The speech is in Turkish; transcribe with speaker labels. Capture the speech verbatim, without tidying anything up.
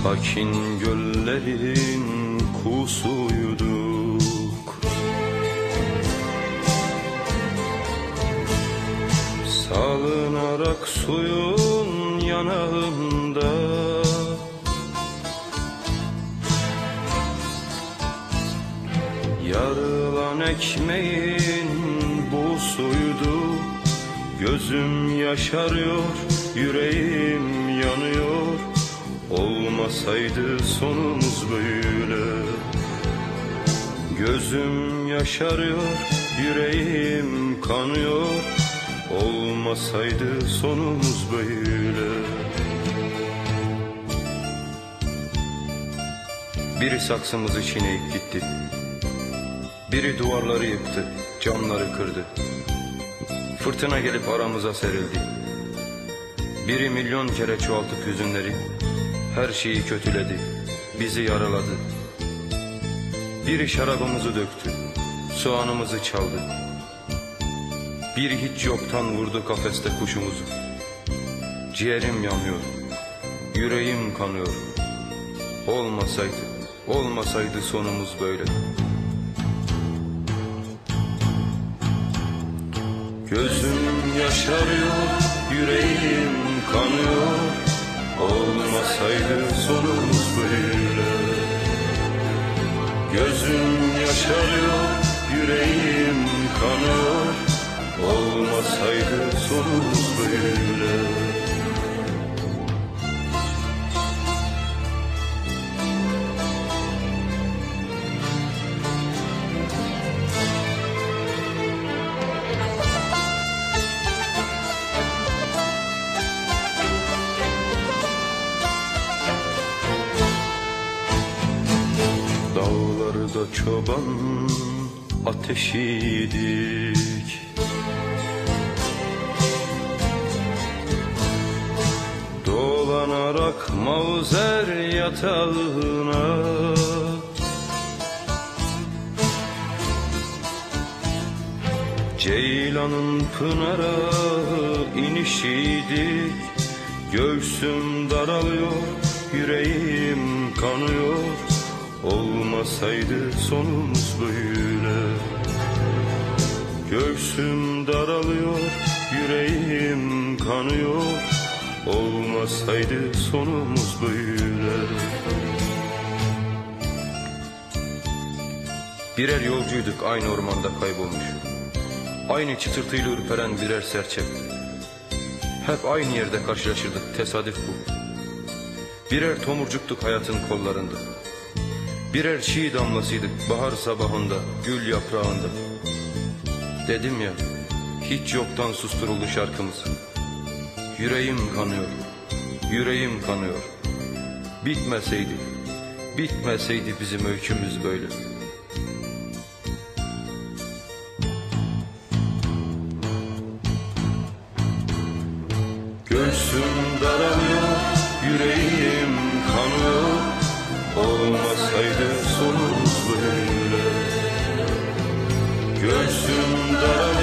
Speaker 1: Sakin göllerin kusuyduk. Salınarak suyun yanağında, yarılan ekmeğin bu suydu. Gözüm yaşarıyor, yüreğim yanıyor. Olmasaydı sonumuz böyle. Gözüm yaşarıyor, yüreğim kanıyor. Olmasaydı sonumuz böyle. Biri saksımızı çiğneyip gitti. Biri duvarları yıktı, camları kırdı. Fırtına gelip aramıza serildi. Biri milyon kere çoğaltıp hüzünleri, her şeyi kötüledi, bizi yaraladı. Biri şarabımızı döktü, soğanımızı çaldı. Biri hiç yoktan vurdu kafeste kuşumuzu. Ciğerim yanıyor, yüreğim kanıyor. Olmasaydı, olmasaydı sonumuz böyle. Gözüm yaşarıyor, yüreğim kanıyor. Olmasaydı sonumuz böyle. Gözüm yaşarıyor, yüreğim kanıyor. Olmasaydı sonumuz böyle. Dağlarda çoban ateşiydik. Dolanarak mavzer yatağına, ceylanın pınara inişiydik. Göğsüm daralıyor, yüreğim kanıyor. Olmasaydı sonumuz böyle. Göğsüm daralıyor, yüreğim kanıyor. Olmasaydı sonumuz böyle. Birer yolcuyduk aynı ormanda kaybolmuş. Aynı çıtırtıyla ürperen birer serçe. Hep aynı yerde karşılaşırdık, tesadüf bu. Birer tomurcuktuk hayatın kollarında. Birer çiğ damlasıydık bahar sabahında, gül yaprağında. Dedim ya, hiç yoktan susturuldu şarkımız. Yüreğim kanıyor, yüreğim kanıyor. Bitmeseydi, bitmeseydi bizim öykümüz böyle. Göğsüm daralıyor, yüreğim kanıyor. Olmasaydı sonumuz böyle. Göğsüm daralıyor.